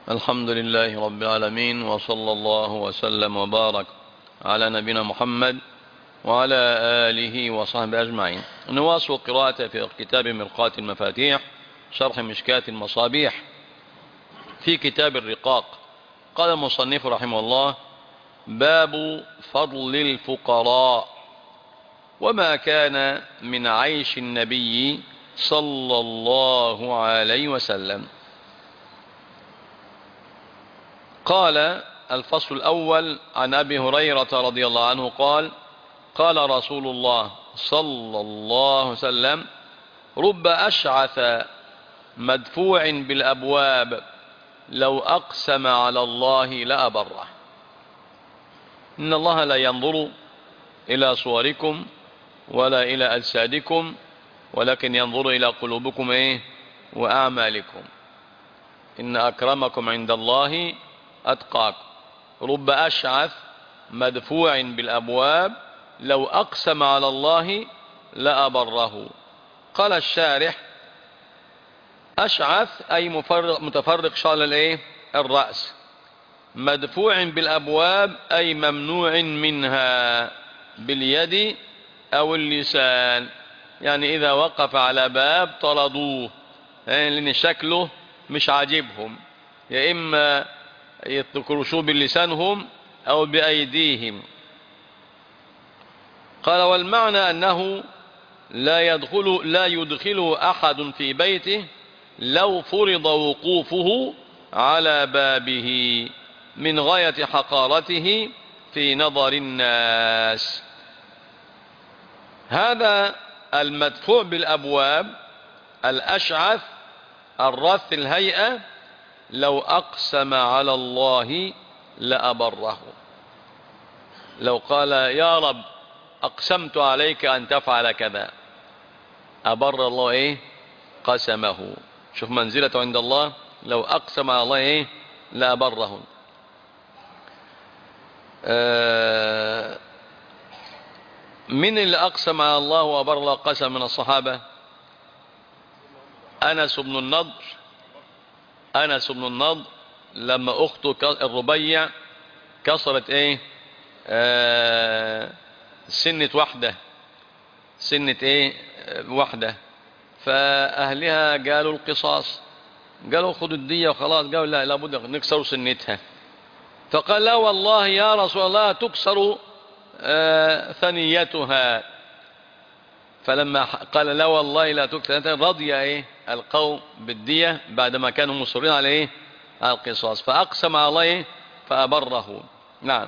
الحمد لله رب العالمين، وصلى الله وسلم وبارك على نبينا محمد وعلى آله وصحبه أجمعين. نواصل قراءة في كتاب مرقاة المفاتيح شرح مشكاة المصابيح في كتاب الرقاق. قال المصنف رحمه الله: باب فضل الفقراء وما كان من عيش النبي صلى الله عليه وسلم. قال: الفصل الأول عن أبي هريرة رضي الله عنه قال: قال رسول الله صلى الله عليه وسلم: رب أشعث مدفوع بالأبواب لو أقسم على الله لأبره. إن الله لا ينظر إلى صوركم ولا إلى أجسادكم ولكن ينظر إلى قلوبكم وأعمالكم. إن أكرمكم عند الله أتقاكم. رب أشعث مدفوع بالأبواب لو أقسم على الله لأبره. قال الشارح: أشعث أي متفرق شعر الرأس، مدفوع بالأبواب أي ممنوع منها باليد أو اللسان، يعني إذا وقف على باب طردوه لأن شكله مش عاجبهم، يا إما يتكرشوا بلسانهم أو بأيديهم. قال: والمعنى أنه لا يدخل أحد في بيته لو فرض وقوفه على بابه من غاية حقارته في نظر الناس. هذا المدفوع بالأبواب الأشعث الرث الهيئة لو أقسم على الله لأبره. لو قال: يا رب أقسمت عليك أن تفعل كذا، أبر الله قسمه. شوف منزلته عند الله، لو أقسم على الله لأبره. من اللي أقسم على الله وأبر الله قسم من الصحابة؟ أنس بن النضر لما أخته الربيع كسرت سنة واحدة، فأهلها قالوا القصاص، قالوا خذوا الدية وخلاص، قالوا لا، لابد نكسر سنتها. فقال: لا والله يا رسول الله تكسر ثنيتها. فلما قال لا والله لا تكسر، رضي القوم بالدية بعدما كانوا مصرين على القصاص، فأقسم على الله فأبره. نعم.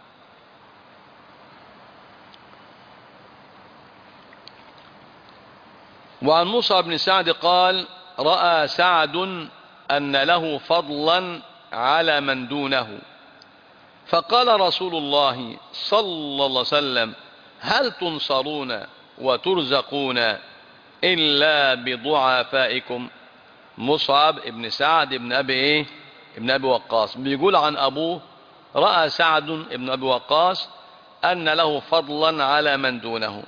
وعن موسى بن سعد قال: رأى سعد أن له فضلا على من دونه، فقال رسول الله صلى الله عليه وسلم: هل تنصرون وترزقون إلا بضعفائكم؟ مصعب بن سعد بن أبي وقاص بيقول عن أبوه: رأى سعد بن أبي وقاص أن له فضلا على من دونه،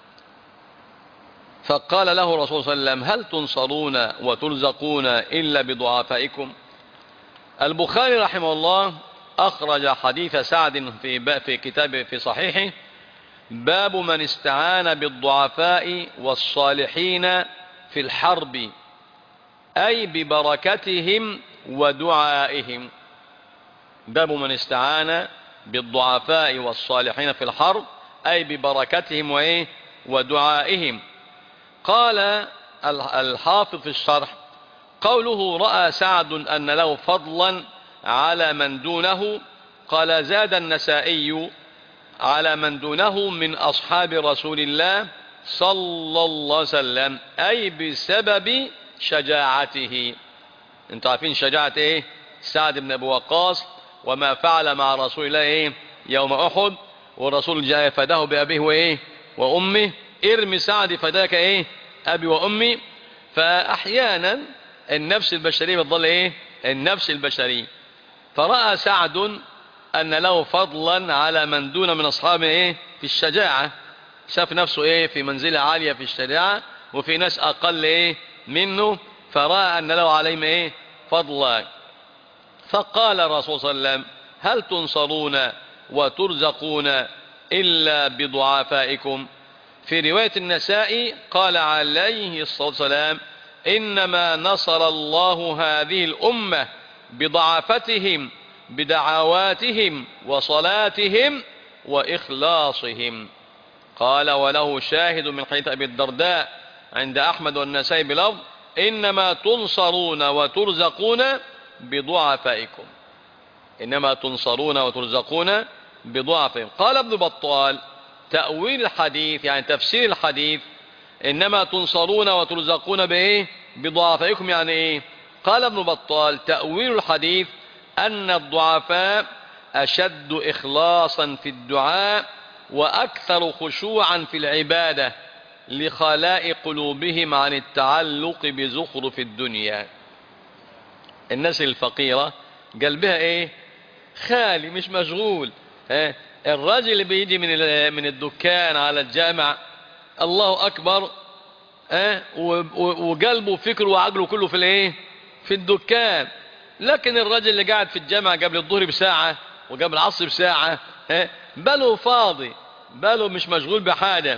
فقال له رسول صلى الله عليه وسلم: هل تنصرون وترزقون إلا بضعفائكم؟ البخاري رحمه الله أخرج حديث سعد في كتابه في صحيحه: باب من استعان بالضعفاء والصالحين في الحرب، أي ببركتهم ودعائهم. باب من استعان بالضعفاء والصالحين في الحرب أي ببركتهم ودعائهم. قال الحافظ في الشرح: قوله رأى سعد أن له فضلا على من دونه، قال: زاد النسائي على من دونه من أصحاب رسول الله صلى الله عليه وسلم، أي بسبب شجاعته. انتوا عارفين شجاعة سعد بن أبي وقاص وما فعل مع رسول الله يوم أحد، والرسول جاء فداه بأبيه وأمه: ارمي سعد فداك أبي وأمي. فأحيانا النفس البشرية بتظل النفس البشرية. فرأى سعد أن له فضلا على من دون من أصحابه في الشجاعة، شاف نفسه في منزلة عالية في الشجاعة، وفي ناس أقل منه، فرأى أن له عليهم فضلا. فقال الرسول صلى الله عليه وسلم هل تنصرون وترزقون إلا بضعفائكم؟ في رواية النسائي قال عليه الصلاة والسلام إنما نصر الله هذه الأمة بضعفتهم بدعواتهم وصلاتهم وإخلاصهم. قال وله شاهد من حديث أبي الدرداء عند أحمد والنسائي بلفظ إنما تنصرون وترزقون بضعفائكم. إنما تنصرون وترزقون بضعفهم. قال ابن بطال تأويل الحديث يعني تفسير الحديث إنما تنصرون وترزقون بإيه؟ بضعفائكم يعني إيه؟ قال ابن بطال تأويل الحديث أن الضعفاء أشد إخلاصا في الدعاء وأكثر خشوعا في العبادة لخلاء قلوبهم عن التعلق بزخرف الدنيا. الناس الفقيرة قلبها إيه؟ خالي مش مشغول. الراجل اللي بيجي من الدكان على الجامع الله أكبر وقلبه وفكره وعقله كله في الايه؟ في الدكان. لكن الراجل اللي قاعد في الجامع قبل الظهر بساعة وقبل العصر بساعة باله فاضي، باله مش مشغول بحاجة.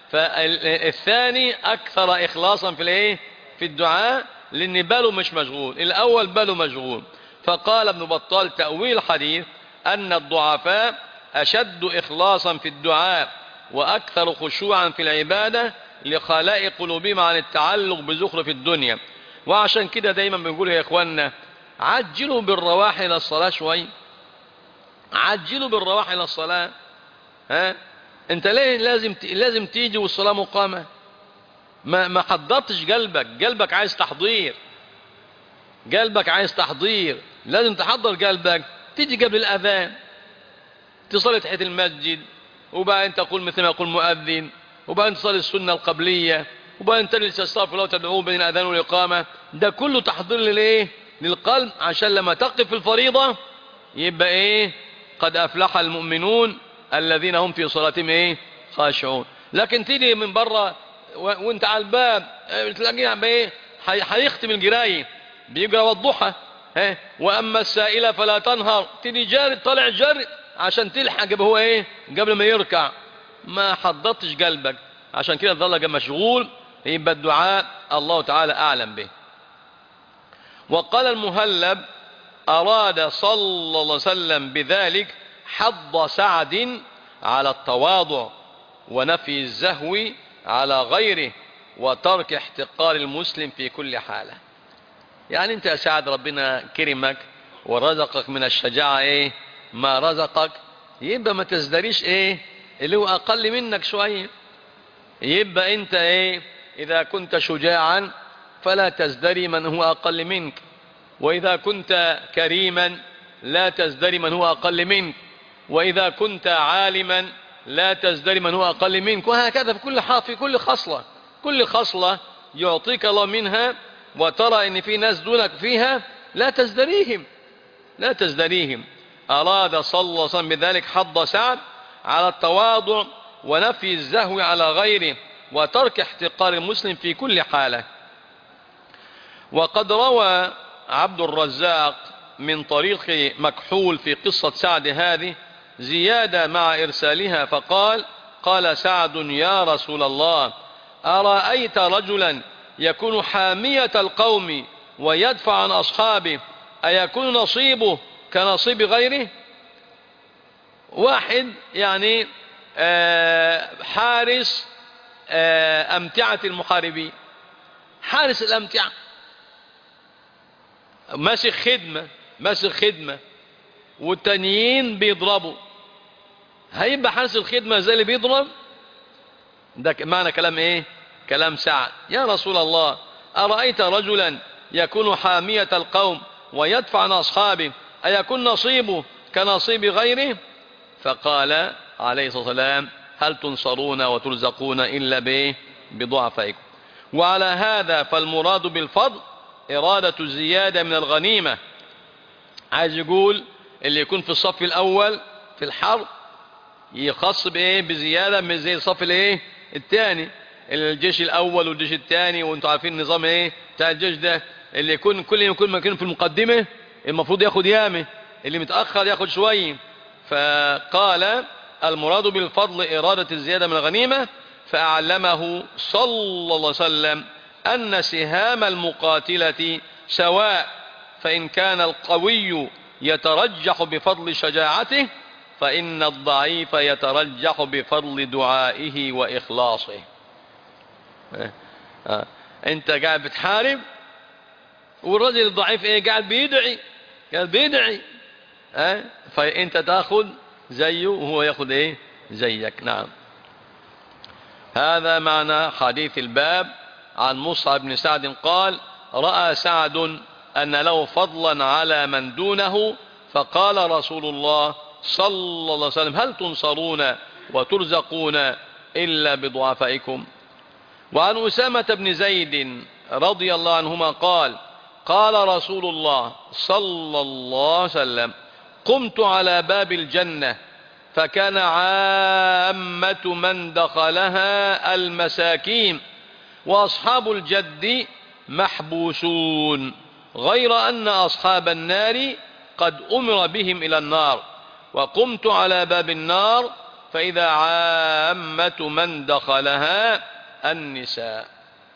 فالثاني أكثر إخلاصا في الايه؟ في الدعاء لأن باله مش مشغول، الأول باله مشغول. فقال ابن بطال تأويل الحديث أن الضعفاء أشد إخلاصا في الدعاء وأكثر خشوعا في العبادة لخلاء قلوبهم عن التعلق بزخرف الدنيا. وعشان كده دايما بنقول يا إخواننا عجلوا بالرواح إلى الصلاة شوي، عجلوا بالرواح إلى الصلاة. أنت ليه لازم تيجي والصلاة مقامة؟ ما حضرتش قلبك عايز تحضير، قلبك عايز تحضير، لازم تحضر قلبك. تيجي قبل الأذان تصلي تحية المسجد، وبعدين تقول مثل ما يقول مؤذن، وبعدين تصلي السنة القبلية، وبعدين تجلس تستغفر الله وتدعوه بين الأذان والإقامة. ده كله تحضير للإيه؟ للقلب، عشان لما تقف في الفريضة يبقى إيه؟ قد أفلح المؤمنون الذين هم في صلاتهم إيه؟ خاشعون. لكن تيجي من بره وانت على الباب تلاقيه بإيه؟ هيختم القراية بيقرأ والضحى وأما السائلة فلا تنهر، تيجي جاري طالع جري عشان تلحق هو ايه؟ قبل ما يركع. ما حضرتش قلبك، عشان كده ظل مشغول. يبقى الدعاء الله تعالى أعلم به. وقال المهلب أراد صلى الله عليه وسلم بذلك حض سعد على التواضع ونفي الزهو على غيره وترك احتقار المسلم في كل حالة. يعني انت يا سعد ربنا كرمك ورزقك من الشجاعة ايه؟ ما رزقك، يبقى ما تزدريش ايه اللي هو اقل منك شوية. يبقى انت ايه؟ اذا كنت شجاعا فلا تزدري من هو اقل منك، واذا كنت كريما لا تزدري من هو اقل منك، واذا كنت عالما لا تزدري من هو اقل منك، وهكذا في كل خصلة. كل خصلة يعطيك الله منها وترى ان في ناس دونك فيها لا تزدريهم. أراد صلى الله عليه وسلم بذلك حض سعد على التواضع ونفي الزهو على غيره وترك احتقار المسلم في كل حالة. وقد روى عبد الرزاق من طريق مكحول في قصة سعد هذه زيادة مع إرسالها فقال قال سعد يا رسول الله أرأيت رجلا يكون حامية القوم ويدفع عن أصحابه أيكون نصيبه كنصيب غيره؟ واحد يعني حارس أمتعة المحاربين، حارس الأمتعة ماسك خدمة والتانيين بيضربوا، هيبقى حارس الخدمة زي اللي بيضرب؟ ده معنى كلام ايه؟ كلام سعد. يا رسول الله أرأيت رجلا يكون حامية القوم ويدفع عن أصحابه أيكون نصيبه كنصيب غيره؟ فقال عليه الصلاة والسلام هل تنصرون وترزقون إلا بضعفائكم. وعلى هذا فالمراد بالفضل إرادة الزيادة من الغنيمة. عايز يقول اللي يكون في الصف الأول في الحرب يخص بزيادة من زي الصف الثاني، الجيش الأول والجيش الثاني، وانتم عارفين النظام بتاع الجيش ده، اللي يكون كل يكون مكانه في المقدمة المفروض ياخد يامه، اللي متأخر ياخد شوية. فقال المراد بالفضل إرادة الزيادة من الغنيمة، فأعلمه صلى الله عليه وسلم أن سهام المقاتلة سواء، فإن كان القوي يترجح بفضل شجاعته، فإن الضعيف يترجح بفضل دعائه وإخلاصه. أنت قاعد بتحارب والرجل الضعيف إيه؟ قاعد بيدعي فأنت تأخذ زيه وهو يأخذ إيه؟ زيك. نعم. هذا معنى حديث الباب. عن مصعب بن سعد قال: رأى سعد أن له فضلا على من دونه، فقال رسول الله صلى الله عليه وسلم: هل تنصرون وترزقون إلا بضعفائكم؟ وعن أسامة بن زيد رضي الله عنهما قال: قال رسول الله صلى الله عليه وسلم: قمت على باب الجنة فكان عامة من دخلها المساكين وأصحاب الجد محبوسون، غير أن أصحاب النار قد أمر بهم إلى النار، وقمت على باب النار فإذا عامة من دخلها النساء.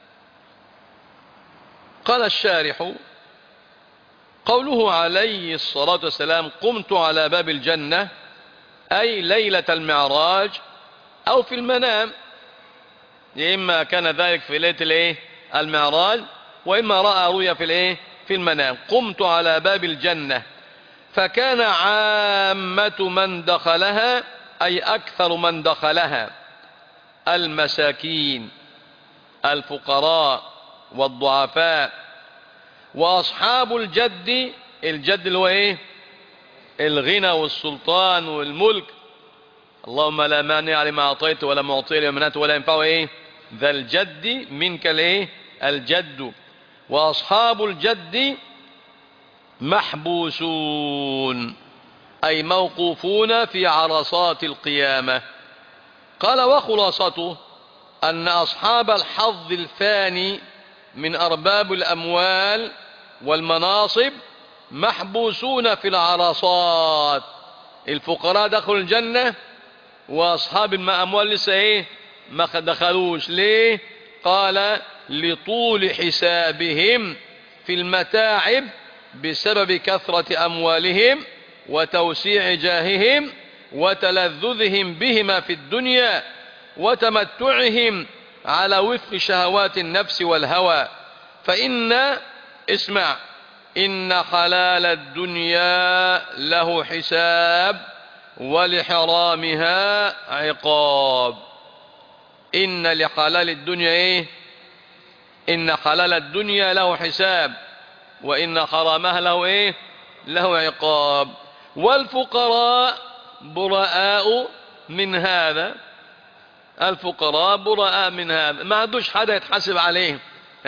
قال الشارح: قوله عليه الصلاة والسلام قمت على باب الجنة أي ليلة المعراج أو في المنام، إما كان ذلك في ليلة المعراج وإما رأى رؤيا في المنام. قمت على باب الجنة فكان عامة من دخلها أي أكثر من دخلها المساكين الفقراء والضعفاء، وأصحاب الجد، الجد اللي هو الغنى والسلطان والملك، اللهم لا مانع لما أعطيت ولا معطي لما منعت ولا ينفع ذا الجد منك الجد. وأصحاب الجد محبوسون أي موقوفون في عرصات القيامة. قال: وخلاصته أن أصحاب الحظ الفاني من أرباب الأموال والمناصب محبوسون في العرصات. الفقراء دخلوا الجنة وأصحاب الأموال لسه ما دخلوش. ليه؟ قال: لطول حسابهم في المتاعب بسبب كثرة أموالهم وتوسيع جاههم وتلذذهم بهما في الدنيا وتمتعهم على وفق شهوات النفس والهوى. اسمع: إن حلال الدنيا له حساب ولحرامها عقاب. إن لحلال الدنيا إن حلال الدنيا له حساب وإن حرامها له عقاب. والفقراء براء من هذا، الفقراء براء من هذا، ما عندوش حدا يتحاسب عليه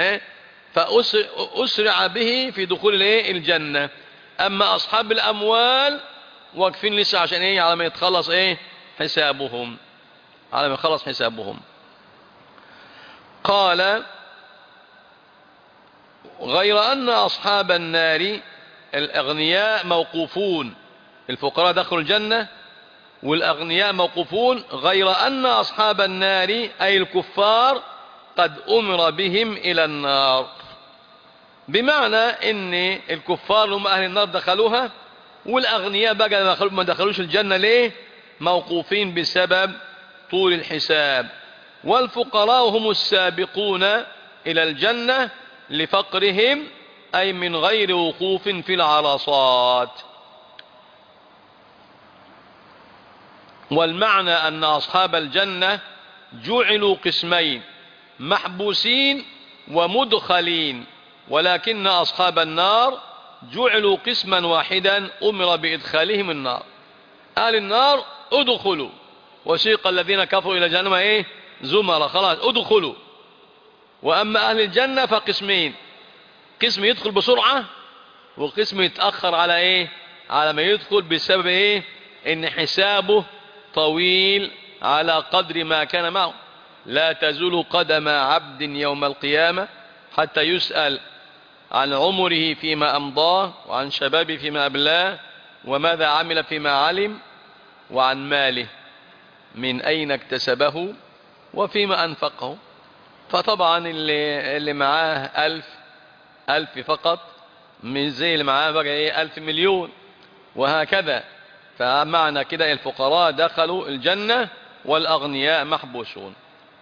فأسرع به في دخول الجنة. أما أصحاب الأموال واقفين لسه عشان على ما يتخلص حسابهم، على ما يخلص حسابهم. قال: غير أن أصحاب النار الأغنياء موقوفون، الفقراء دخلوا الجنة والأغنياء موقوفون، غير أن أصحاب النار أي الكفار قد أمر بهم إلى النار. بمعنى إن الكفار هم أهل النار دخلوها، والأغنياء بقى ما دخلوش الجنة. ليه؟ موقوفين بسبب طول الحساب. والفقراء هم السابقون إلى الجنة لفقرهم أي من غير وقوف في العرصات. والمعنى أن أصحاب الجنة جعلوا قسمين: محبوسين ومدخلين، ولكن أصحاب النار جعلوا قسما واحدا أمر بإدخالهم النار. أهل النار ادخلوا، وسيق الذين كفروا إلى جهنم زمر، خلاص ادخلوا. وأما أهل الجنة فقسمين: قسم يدخل بسرعة وقسم يتأخر على على ما يدخل بسبب إن حسابه طويل على قدر ما كان معه. لا تزول قدم عبد يوم القيامة حتى يسأل عن عمره فيما أمضاه، وعن شبابه فيما أبلاه، وماذا عمل فيما علم، وعن ماله من أين اكتسبه وفيما أنفقه. فطبعا اللي معاه ألف فقط مش زي اللي معاه بقى ايه 1000 مليون، وهكذا. فمعنى كده الفقراء دخلوا الجنة والأغنياء محبوسون.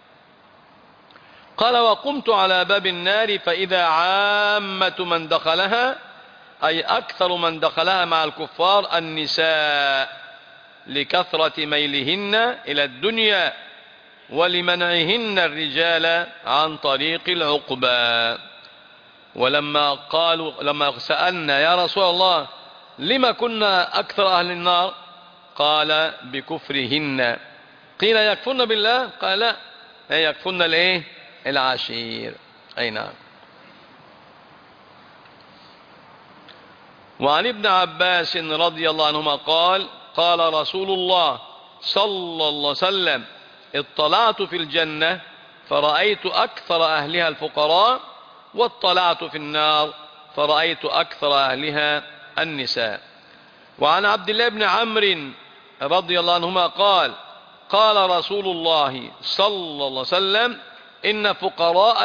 قال: وقمت على باب النار فإذا عامة من دخلها، أي أكثر من دخلها مع الكفار، النساء، لكثرة ميلهن إلى الدنيا ولمنعهن الرجال عن طريق العقبى. لما سألنا يا رسول الله لما كنا أكثر أهل النار، قال: بكفرهن. قيل: يكفرن بالله؟ قال: لا، يكفرن الايه؟ العشير. أي نعم. وعن ابن عباس رضي الله عنهما قال: قال رسول الله صلى الله عليه وسلم: اطلعت في الجنة فرأيت أكثر أهلها الفقراء، واطلعت في النار فرأيت أكثر أهلها النساء. وعن عبد الله بن عمرو رضي الله عنهما قال: قال رسول الله صلى الله عليه وسلم: إن فقراء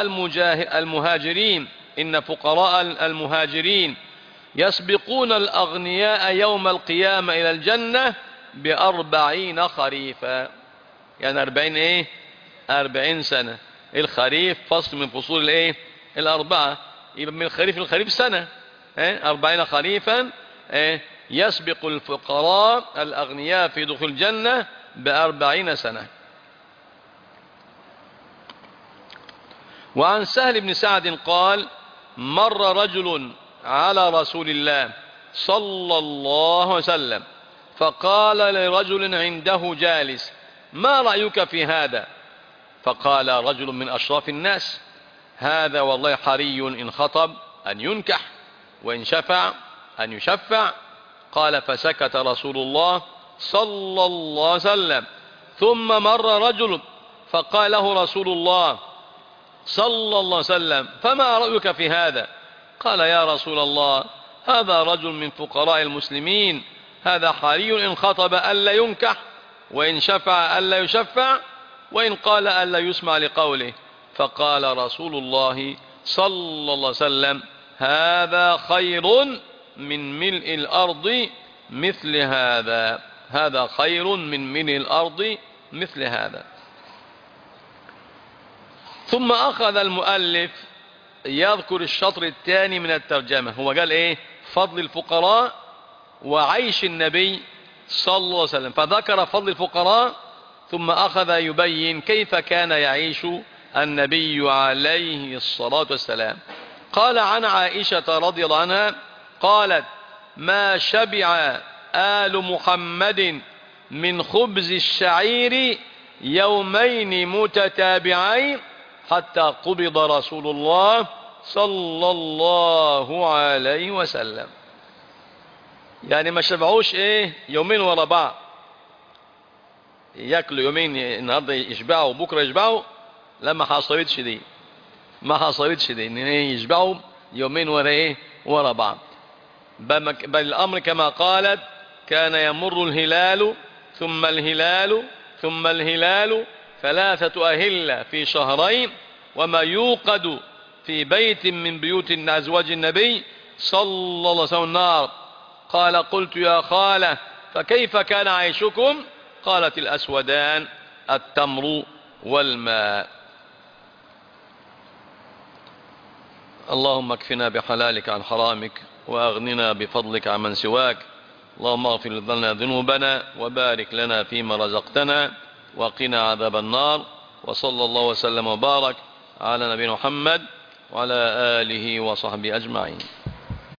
المهاجرين يسبقون الأغنياء يوم القيامة إلى الجنة ب40 خريفا. يعني 40 ايه؟ 40 سنة. الخريف فصل من فصول الايه؟ الأربعة. يبقى من الخريف للخريف سنة. 40 خريفا يسبق الفقراء الأغنياء في دخول الجنة ب40 سنة. وعن سهل بن سعد قال: مر رجل على رسول الله صلى الله عليه وسلم فقال لرجل عنده جالس: ما رأيك في هذا؟ فقال رجل من أشراف الناس: هذا والله حري إن خطب أن ينكح، وإن شفع أن يشفع. قال: فسكت رسول الله صلى الله عليه وسلم. ثم مر رجل فقال له رسول الله صلى الله عليه وسلم: فما رأيك في هذا؟ قال: يا رسول الله، هذا رجل من فقراء المسلمين، هذا حري إن خطب ألا ينكح، وإن شفع ألا يشفع، وإن قال ألا يسمع لقوله. فقال رسول الله صلى الله عليه وسلم: هذا خير من ملء الأرض مثل هذا. هذا خير من ملء الأرض مثل هذا. ثم أخذ المؤلف يذكر الشطر الثاني من الترجمة. هو قال ايه؟ فضل الفقراء وعيش النبي صلى الله عليه وسلم، فذكر فضل الفقراء ثم أخذ يبين كيف كان يعيش النبي عليه الصلاة والسلام. قال: عن عائشة رضي الله عنها قالت: ما شبع آل محمد من خبز الشعير يومين متتابعين حتى قبض رسول الله صلى الله عليه وسلم. يعني ما شبعوش ايه يومين ورا بعض، ياكلوا يومين النهارده يشبعوا وبكره يشبعوا. لا، ما حصلتش دي، ان يشبعوا يومين ورا ايه؟ ورا بعض. بل الامر كما قالت: كان يمر الهلال ثم الهلال ثم الهلال 3 أهلة في شهرين، وما يوقد في بيت من بيوت أزواج النبي صلى الله عليه وسلم النار. قال: قلت: يا خالة، فكيف كان عيشكم؟ قالت: الأسودان التمر والماء. اللهم اكفنا بحلالك عن حرامك، وأغننا بفضلك عن من سواك. اللهم اغفر لنا ذنوبنا، وبارك لنا فيما رزقتنا، وقنا عذاب النار. وصلى الله وسلم وبارك على نبينا محمد وعلى آله وصحبه أجمعين.